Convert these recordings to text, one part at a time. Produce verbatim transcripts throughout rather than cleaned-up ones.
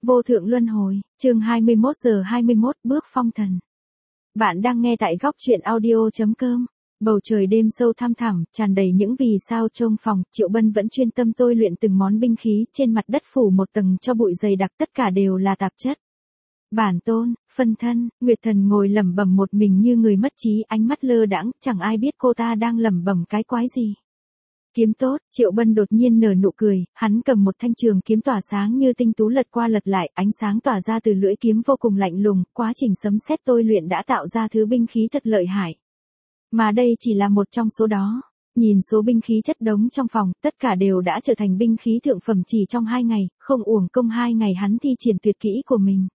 Vô thượng luân hồi, chương hai mươi mốt giờ hai mươi mốt bước phong thần. Bạn đang nghe tại góc truyện audio chấm com. Bầu trời đêm sâu thăm thẳm, tràn đầy những vì sao trong phòng, Triệu Bân vẫn chuyên tâm tôi luyện từng món binh khí, trên mặt đất phủ một tầng cho bụi dày đặc, tất cả đều là tạp chất. Bản tôn, phân thân, Nguyệt Thần ngồi lẩm bẩm một mình như người mất trí, ánh mắt lơ đãng, chẳng ai biết cô ta đang lẩm bẩm cái quái gì. Kiếm tốt, Triệu Bân đột nhiên nở nụ cười, hắn cầm một thanh trường kiếm tỏa sáng như tinh tú lật qua lật lại, ánh sáng tỏa ra từ lưỡi kiếm vô cùng lạnh lùng, quá trình sấm sét tôi luyện đã tạo ra thứ binh khí thật lợi hại. Mà đây chỉ là một trong số đó. Nhìn số binh khí chất đống trong phòng, tất cả đều đã trở thành binh khí thượng phẩm chỉ trong hai ngày, không uổng công hai ngày hắn thi triển tuyệt kỹ của mình.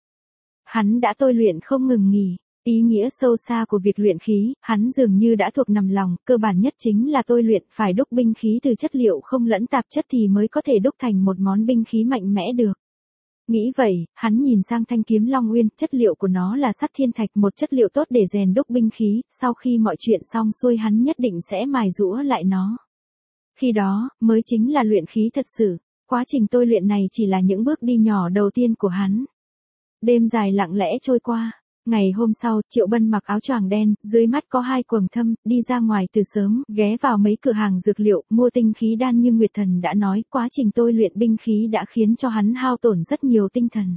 Hắn đã tôi luyện không ngừng nghỉ. Ý nghĩa sâu xa của việc luyện khí, hắn dường như đã thuộc nằm lòng, cơ bản nhất chính là tôi luyện, phải đúc binh khí từ chất liệu không lẫn tạp chất thì mới có thể đúc thành một món binh khí mạnh mẽ được. Nghĩ vậy, hắn nhìn sang thanh kiếm Long Uyên, chất liệu của nó là sắt thiên thạch, một chất liệu tốt để rèn đúc binh khí, sau khi mọi chuyện xong xuôi hắn nhất định sẽ mài giũa lại nó. Khi đó, mới chính là luyện khí thật sự, quá trình tôi luyện này chỉ là những bước đi nhỏ đầu tiên của hắn. Đêm dài lặng lẽ trôi qua. Ngày hôm sau, Triệu Bân mặc áo choàng đen, dưới mắt có hai quầng thâm, đi ra ngoài từ sớm, ghé vào mấy cửa hàng dược liệu, mua tinh khí đan như Nguyệt Thần đã nói, quá trình tôi luyện binh khí đã khiến cho hắn hao tổn rất nhiều tinh thần.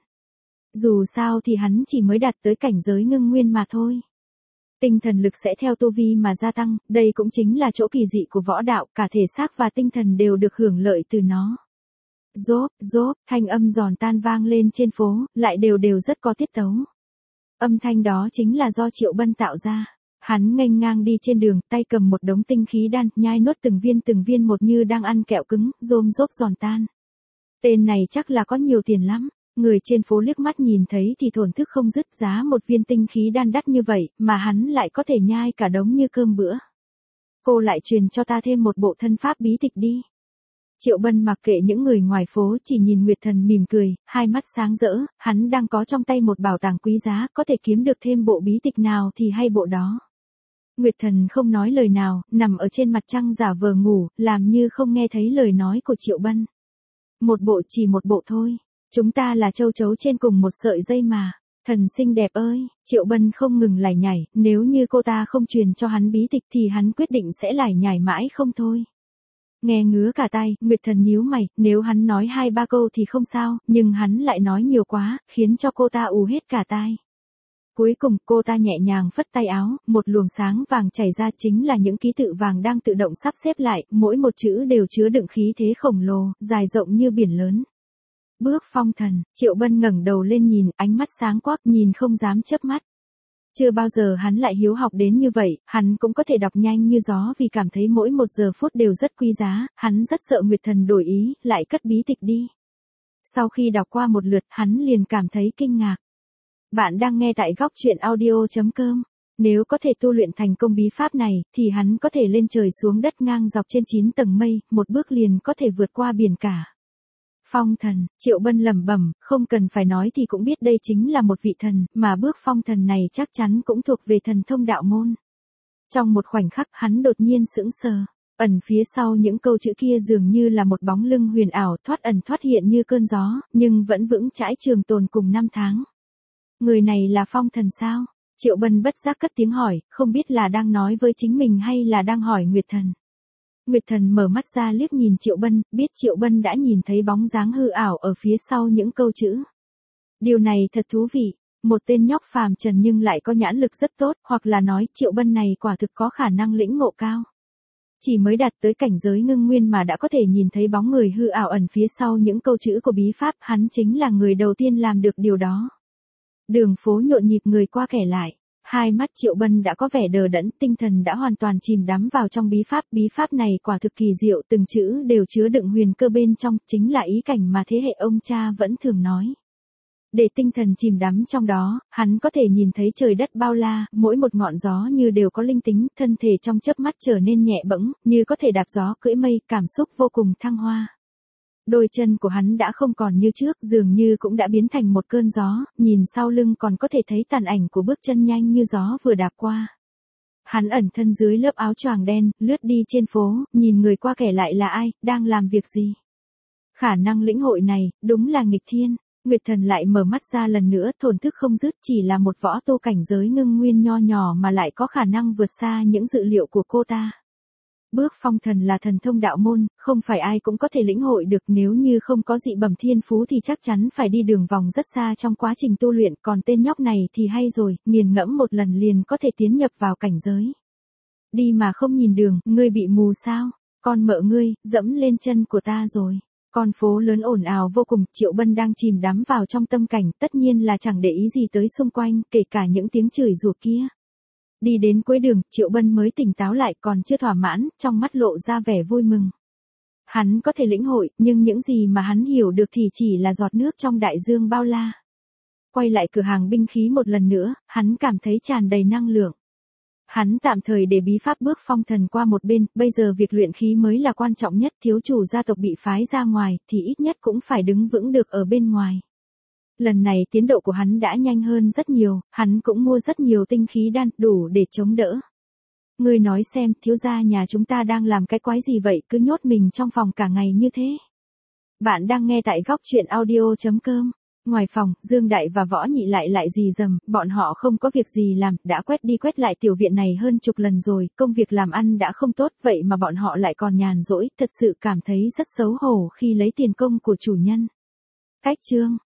Dù sao thì hắn chỉ mới đạt tới cảnh giới ngưng nguyên mà thôi. Tinh thần lực sẽ theo tu vi mà gia tăng, đây cũng chính là chỗ kỳ dị của võ đạo, cả thể xác và tinh thần đều được hưởng lợi từ nó. Rốp, rốp, thanh âm giòn tan vang lên trên phố, lại đều đều rất có tiết tấu. Âm thanh đó chính là do Triệu Bân tạo ra. Hắn nghênh ngang đi trên đường, tay cầm một đống tinh khí đan, nhai nuốt từng viên từng viên một như đang ăn kẹo cứng, rôm rốp giòn tan. Tên này chắc là có nhiều tiền lắm. Người trên phố liếc mắt nhìn thấy thì thổn thức không dứt, giá một viên tinh khí đan đắt như vậy, mà hắn lại có thể nhai cả đống như cơm bữa. Cô lại truyền cho ta thêm một bộ thân pháp bí tịch đi. Triệu Bân mặc kệ những người ngoài phố, chỉ nhìn Nguyệt Thần mỉm cười, hai mắt sáng rỡ, hắn đang có trong tay một bảo tàng quý giá, có thể kiếm được thêm bộ bí tịch nào thì hay bộ đó. Nguyệt Thần không nói lời nào, nằm ở trên mặt trăng giả vờ ngủ, làm như không nghe thấy lời nói của Triệu Bân. Một bộ chỉ một bộ thôi, chúng ta là châu chấu trên cùng một sợi dây mà. Thần xinh đẹp ơi, Triệu Bân không ngừng lải nhải, nếu như cô ta không truyền cho hắn bí tịch thì hắn quyết định sẽ lải nhải mãi không thôi. Nghe ngứa cả tai, Nguyệt Thần nhíu mày, nếu hắn nói hai ba câu thì không sao, nhưng hắn lại nói nhiều quá, khiến cho cô ta ù hết cả tai. Cuối cùng, cô ta nhẹ nhàng phất tay áo, một luồng sáng vàng chảy ra, chính là những ký tự vàng đang tự động sắp xếp lại, mỗi một chữ đều chứa đựng khí thế khổng lồ, dài rộng như biển lớn. Bước phong thần, Triệu Bân ngẩng đầu lên nhìn, ánh mắt sáng quắc, nhìn không dám chớp mắt. Chưa bao giờ hắn lại hiếu học đến như vậy, hắn cũng có thể đọc nhanh như gió vì cảm thấy mỗi một giờ phút đều rất quý giá, hắn rất sợ Nguyệt Thần đổi ý, lại cất bí tịch đi. Sau khi đọc qua một lượt, hắn liền cảm thấy kinh ngạc. Bạn đang nghe tại góc truyện audio chấm com. Nếu có thể tu luyện thành công bí pháp này, thì hắn có thể lên trời xuống đất ngang dọc trên chín tầng mây, một bước liền có thể vượt qua biển cả. Phong thần, Triệu Bân lẩm bẩm, không cần phải nói thì cũng biết đây chính là một vị thần, mà bước phong thần này chắc chắn cũng thuộc về thần thông đạo môn. Trong một khoảnh khắc hắn đột nhiên sững sờ, ẩn phía sau những câu chữ kia dường như là một bóng lưng huyền ảo thoát ẩn thoát hiện như cơn gió, nhưng vẫn vững chãi trường tồn cùng năm tháng. Người này là phong thần sao? Triệu Bân bất giác cất tiếng hỏi, không biết là đang nói với chính mình hay là đang hỏi Nguyệt Thần. Nguyệt Thần mở mắt ra liếc nhìn Triệu Bân, biết Triệu Bân đã nhìn thấy bóng dáng hư ảo ở phía sau những câu chữ. Điều này thật thú vị, một tên nhóc phàm trần nhưng lại có nhãn lực rất tốt, hoặc là nói Triệu Bân này quả thực có khả năng lĩnh ngộ cao. Chỉ mới đạt tới cảnh giới ngưng nguyên mà đã có thể nhìn thấy bóng người hư ảo ẩn phía sau những câu chữ của bí pháp, hắn chính là người đầu tiên làm được điều đó. Đường phố nhộn nhịp người qua kẻ lại. Hai mắt Triệu Bân đã có vẻ đờ đẫn, tinh thần đã hoàn toàn chìm đắm vào trong bí pháp, bí pháp này quả thực kỳ diệu, từng chữ đều chứa đựng huyền cơ bên trong, chính là ý cảnh mà thế hệ ông cha vẫn thường nói. Để tinh thần chìm đắm trong đó, hắn có thể nhìn thấy trời đất bao la, mỗi một ngọn gió như đều có linh tính, thân thể trong chớp mắt trở nên nhẹ bẫng, như có thể đạp gió cưỡi mây, cảm xúc vô cùng thăng hoa. Đôi chân của hắn đã không còn như trước, dường như cũng đã biến thành một cơn gió, nhìn sau lưng còn có thể thấy tàn ảnh của bước chân nhanh như gió vừa đạp qua. Hắn ẩn thân dưới lớp áo choàng đen, lướt đi trên phố, nhìn người qua kẻ lại là ai, đang làm việc gì. Khả năng lĩnh hội này, đúng là nghịch thiên. Nguyệt Thần lại mở mắt ra lần nữa, thổn thức không dứt, chỉ là một võ tu cảnh giới ngưng nguyên nho nhỏ mà lại có khả năng vượt xa những dự liệu của cô ta. Bước phong thần là thần thông đạo môn, không phải ai cũng có thể lĩnh hội được, nếu như không có dị bẩm thiên phú thì chắc chắn phải đi đường vòng rất xa trong quá trình tu luyện, còn tên nhóc này thì hay rồi, nghiền ngẫm một lần liền có thể tiến nhập vào cảnh giới. Đi mà không nhìn đường, ngươi bị mù sao? Con mợ ngươi, dẫm lên chân của ta rồi. Con phố lớn ồn ào vô cùng, Triệu Bân đang chìm đắm vào trong tâm cảnh, tất nhiên là chẳng để ý gì tới xung quanh, kể cả những tiếng chửi rủa kia. Đi đến cuối đường, Triệu Bân mới tỉnh táo lại, còn chưa thỏa mãn, trong mắt lộ ra vẻ vui mừng. Hắn có thể lĩnh hội, nhưng những gì mà hắn hiểu được thì chỉ là giọt nước trong đại dương bao la. Quay lại cửa hàng binh khí một lần nữa, hắn cảm thấy tràn đầy năng lượng. Hắn tạm thời để bí pháp bước phong thần qua một bên, bây giờ việc luyện khí mới là quan trọng nhất, thiếu chủ gia tộc bị phái ra ngoài, thì ít nhất cũng phải đứng vững được ở bên ngoài. Lần này tiến độ của hắn đã nhanh hơn rất nhiều, hắn cũng mua rất nhiều tinh khí đan, đủ để chống đỡ. Ngươi nói xem, thiếu gia nhà chúng ta đang làm cái quái gì vậy, cứ nhốt mình trong phòng cả ngày như thế. Bạn đang nghe tại góc truyện audio chấm com. Ngoài phòng, Dương Đại và Võ Nhị lại lại rì rầm, bọn họ không có việc gì làm, đã quét đi quét lại tiểu viện này hơn chục lần rồi, công việc làm ăn đã không tốt, vậy mà bọn họ lại còn nhàn rỗi, thật sự cảm thấy rất xấu hổ khi lấy tiền công của chủ nhân. Cách chương